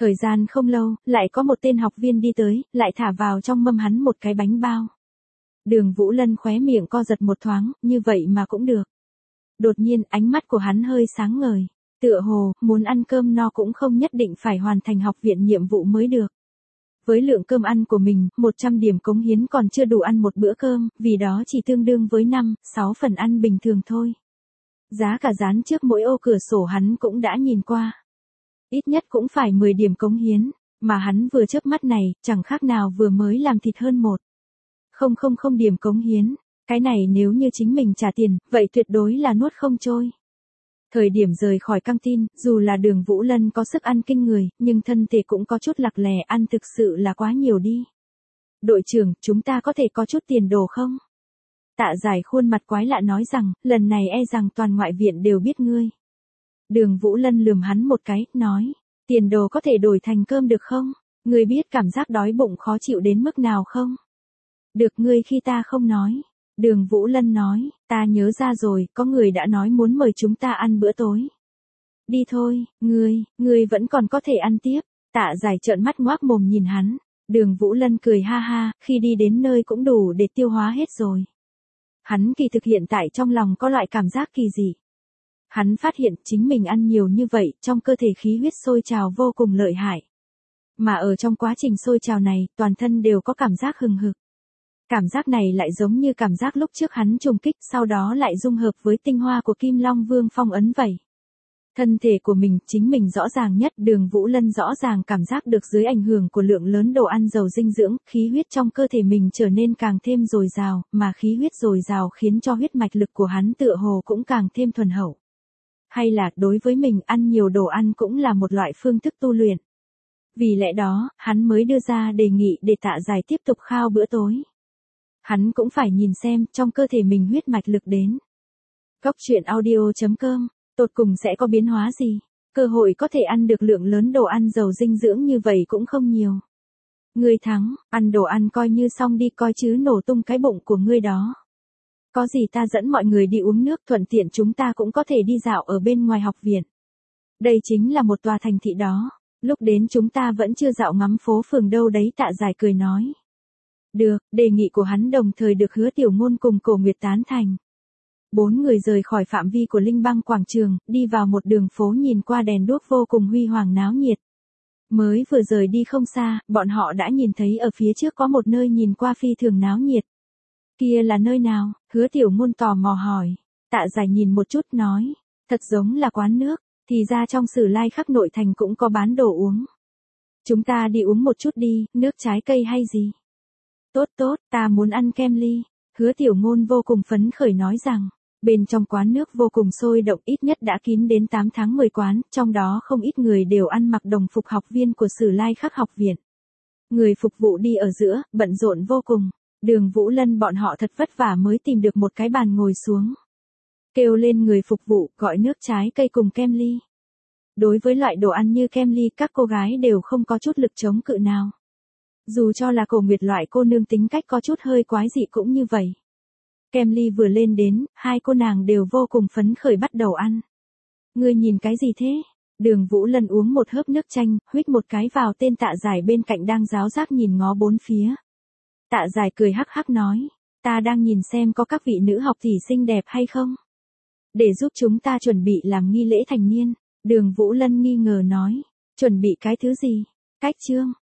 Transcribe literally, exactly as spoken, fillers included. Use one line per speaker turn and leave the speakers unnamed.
Thời gian không lâu, lại có một tên học viên đi tới, lại thả vào trong mâm hắn một cái bánh bao. Đường Vũ Lân khóe miệng co giật một thoáng, như vậy mà cũng được. Đột nhiên ánh mắt của hắn hơi sáng ngời. Tựa hồ, muốn ăn cơm no cũng không nhất định phải hoàn thành học viện nhiệm vụ mới được. Với lượng cơm ăn của mình, một trăm điểm cống hiến còn chưa đủ ăn một bữa cơm, vì đó chỉ tương đương với năm, sáu phần ăn bình thường thôi. Giá cả dán trước mỗi ô cửa sổ hắn cũng đã nhìn qua. Ít nhất cũng phải mười điểm cống hiến, mà hắn vừa chớp mắt này, chẳng khác nào vừa mới làm thịt hơn một. Không không không điểm cống hiến, cái này nếu như chính mình trả tiền, vậy tuyệt đối là nuốt không trôi. Thời điểm rời khỏi căng tin, dù là Đường Vũ Lân có sức ăn kinh người, nhưng thân thể cũng có chút lặc lè, ăn thực sự là quá nhiều đi. Đội trưởng, chúng ta có thể có chút tiền đồ không? Tạ Giải khuôn mặt quái lạ nói rằng, lần này e rằng toàn ngoại viện đều biết ngươi. Đường Vũ Lân lườm hắn một cái, nói, tiền đồ có thể đổi thành cơm được không? Ngươi biết cảm giác đói bụng khó chịu đến mức nào không? Được, ngươi khi ta không nói. Đường Vũ Lân nói, ta nhớ ra rồi, có người đã nói muốn mời chúng ta ăn bữa tối. Đi thôi, ngươi, ngươi vẫn còn có thể ăn tiếp. Tạ Giải trợn mắt ngoác mồm nhìn hắn. Đường Vũ Lân cười ha ha, khi đi đến nơi cũng đủ để tiêu hóa hết rồi. Hắn kỳ thực hiện tại trong lòng có loại cảm giác kỳ dị. Hắn phát hiện chính mình ăn nhiều như vậy, trong cơ thể khí huyết sôi trào vô cùng lợi hại. Mà ở trong quá trình sôi trào này, toàn thân đều có cảm giác hừng hực. Cảm giác này lại giống như cảm giác lúc trước hắn trùng kích, sau đó lại dung hợp với tinh hoa của Kim Long Vương phong ấn vậy. Thân thể của mình, chính mình rõ ràng nhất, Đường Vũ Lân rõ ràng cảm giác được dưới ảnh hưởng của lượng lớn đồ ăn giàu dinh dưỡng, khí huyết trong cơ thể mình trở nên càng thêm dồi dào, mà khí huyết dồi dào khiến cho huyết mạch lực của hắn tựa hồ cũng càng thêm thuần hậu. Hay là, đối với mình, ăn nhiều đồ ăn cũng là một loại phương thức tu luyện. Vì lẽ đó, hắn mới đưa ra đề nghị để Tạ Giải tiếp tục khao bữa tối. Hắn cũng phải nhìn xem, trong cơ thể mình huyết mạch lực đến. Cốc truyện audio chấm com, tột cùng sẽ có biến hóa gì? Cơ hội có thể ăn được lượng lớn đồ ăn giàu dinh dưỡng như vậy cũng không nhiều. Ngươi thắng, ăn đồ ăn coi như xong đi coi chứ nổ tung cái bụng của ngươi đó. Có gì ta dẫn mọi người đi uống nước, thuận tiện chúng ta cũng có thể đi dạo ở bên ngoài học viện. Đây chính là một tòa thành thị đó. Lúc đến chúng ta vẫn chưa dạo ngắm phố phường đâu đấy, Tạ Giải cười nói. Được, đề nghị của hắn đồng thời được Hứa Tiểu Ngôn cùng Cổ Nguyệt tán thành. Bốn người rời khỏi phạm vi của Linh Băng quảng trường, đi vào một đường phố nhìn qua đèn đuốc vô cùng huy hoàng náo nhiệt. Mới vừa rời đi không xa, bọn họ đã nhìn thấy ở phía trước có một nơi nhìn qua phi thường náo nhiệt. Kia là nơi nào? Hứa Tiểu Ngôn tò mò hỏi. Tạ Giải nhìn một chút nói, thật giống là quán nước, thì ra trong Sử Lai Khắc nội thành cũng có bán đồ uống. Chúng ta đi uống một chút đi, nước trái cây hay gì? Tốt tốt, ta muốn ăn kem ly. Hứa Tiểu Ngôn vô cùng phấn khởi nói rằng, bên trong quán nước vô cùng sôi động, ít nhất đã kín đến tám tháng mười quán, trong đó không ít người đều ăn mặc đồng phục học viên của Sử Lai Khắc học viện. Người phục vụ đi ở giữa, bận rộn vô cùng. Đường Vũ Lân bọn họ thật vất vả mới tìm được một cái bàn ngồi xuống. Kêu lên người phục vụ, gọi nước trái cây cùng kem ly. Đối với loại đồ ăn như kem ly, các cô gái đều không có chút lực chống cự nào. Dù cho là Cổ Nguyệt loại cô nương tính cách có chút hơi quái dị cũng như vậy. Kem ly vừa lên đến, hai cô nàng đều vô cùng phấn khởi bắt đầu ăn. Ngươi nhìn cái gì thế? Đường Vũ Lân uống một hớp nước chanh, huýt một cái vào tên Tạ Giải bên cạnh đang ráo rác nhìn ngó bốn phía. Tạ Giải cười hắc hắc nói, ta đang nhìn xem có các vị nữ học tỷ xinh đẹp hay không. Để giúp chúng ta chuẩn bị làm nghi lễ thành niên. Đường Vũ Lân nghi ngờ nói, chuẩn bị cái thứ gì? Cách chương,